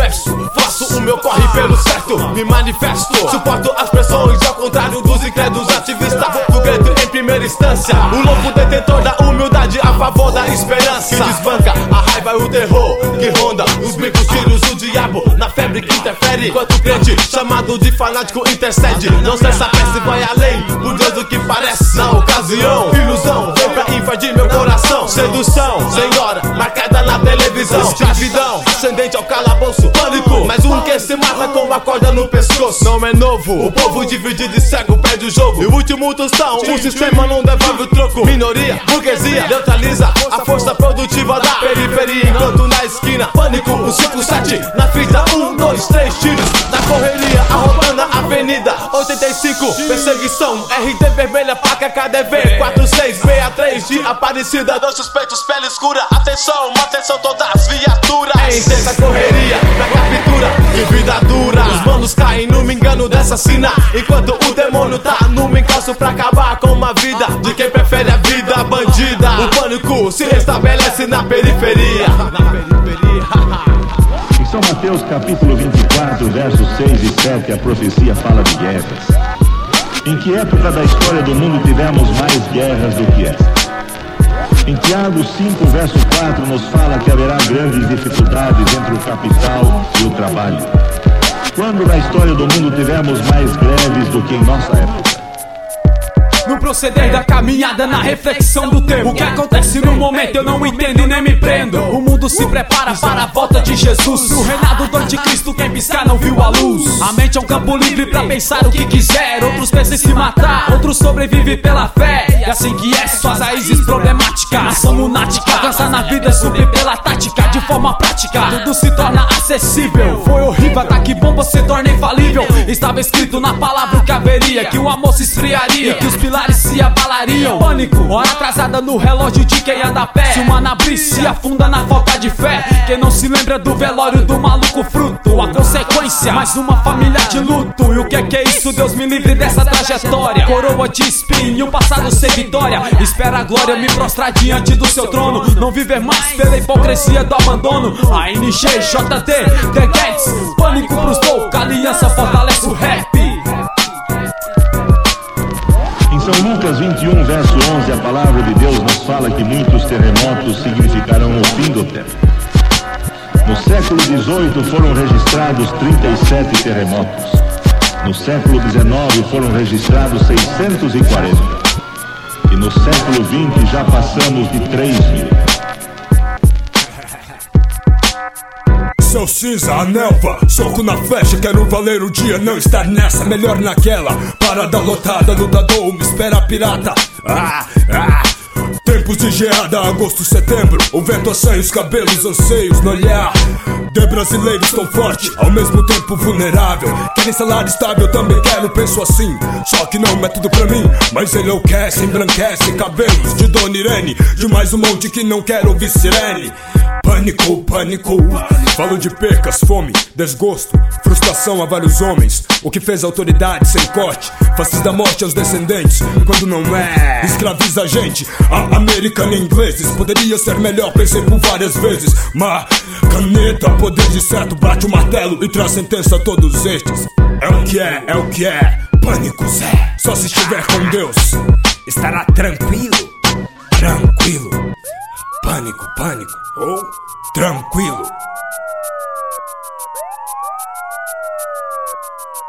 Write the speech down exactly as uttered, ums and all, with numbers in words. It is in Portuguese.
verso, faço o meu corre pelo certo, me manifesto, suporto as pressões ao contrário dos incrédulos ativistas do grito em primeira instância, o louco detentor da humildade a favor da esperança, que desbanca a raiva e o terror que ronda os bicos, tiros, o diabo na febre que interfere, enquanto crente chamado de fanático intercede, não cessa a peça e vai além, por Deus do que parece na ocasião, ilusão vem pra invadir meu coração, sedução, senhora, marcada na televisão, escravidão, ascendente ao calabouço, pânico, mais um que se mata com uma corda no pescoço, não é novo, o povo dividido e cego perde o jogo, e o último tostão, o sistema não devolve o troco, minoria, burguesia, neutraliza a força produtiva da periferia, enquanto na esquina, pânico, o cinco sete, na fita, um, dois, três tiros, na correria, arrombando a avenida, oitenta e cinco, perseguição, R T vermelha, placa K D V, quatro seis, seis três de Aparecida, dois suspeitos, pele escura, atenção, atenção todas as viaturas, é intensa correria, na captura, de vida dura, os manos caem no me engano dessa sina, enquanto o demônio tá no encalço pra acabar com uma vida, de quem prefere a vida bandida, o pânico se restabelece na periferia, na periferia. Em São Mateus capítulo vinte e quatro, versos seis e sete, a profecia fala de guerras. Em que época da história do mundo tivemos mais guerras do que esta? Em Tiago cinco, verso quatro, nos fala que haverá grandes dificuldades entre o capital e o trabalho. Quando na história do mundo tivemos mais greves do que em nossa época? No proceder da caminhada, na reflexão do tempo, o que acontece no momento eu não entendo e nem me prendo. O mundo se prepara para a volta de Jesus, no reinado do anticristo quem piscar não viu a luz. A mente é um campo livre pra pensar o que quiser, outros pensam em se matar, outros sobrevivem pela fé. E assim que é, suas raízes problemáticas, nação lunática, avançar na vida, subir pela tática, de forma prática, tudo se torna acessível. Foi horrível, ataque bomba se torna infalível. Estava escrito na palavra que haveria, que o amor se esfriaria, que os pilares se abalariam. Pânico, hora atrasada no relógio de quem anda a pé. Se uma nabri se afunda na falta de fé, quem não se lembra do velório do maluco fruto, a consequência, mais uma família de luto. E o que é que é isso? Deus me livre dessa trajetória, coroa de espinho, passado sem vitória. Espera a glória me prostrar diante do seu trono, não viver mais pela hipocrisia do abandono. A N G, J T, The Gats, pânico pros loucos, aliança fortalece o rap. Em São Lucas vinte e um, verso onze, a palavra de Deus nos fala que muitos terremotos significarão o fim do tempo. No século dezoito foram registrados trinta e sete terremotos. No século dezenove foram registrados seiscentos e quarenta. E no século vinte já passamos de três mil. Seu cinza, a nelva, soco na flecha, quero valer o dia, não estar nessa, melhor naquela. Parada lotada, lutador, me espera pirata. Ah, ah. Tempos de geada, agosto, setembro, o vento assanha os cabelos, anseios no olhar de brasileiros tão forte, ao mesmo tempo vulnerável. Querem salário estável, também quero, penso assim. Só que não é tudo pra mim, mas enlouquece, embranquece cabelos de Dona Irene, de mais um monte que não quer ouvir sirene. Pânico, pânico, falo de percas, fome, desgosto, frustração a vários homens. O que fez a autoridade sem corte, faces da morte aos descendentes, quando não é, escraviza a gente. A americana e ingleses, poderia ser melhor, pensei por várias vezes. Mas, caneta, poder de certo, bate o martelo e traz sentença a todos estes. É o que é, é o que é, pânico Zé, só se estiver com Deus estará tranquilo, tranquilo. Pânico, pânico, ou tranquilo.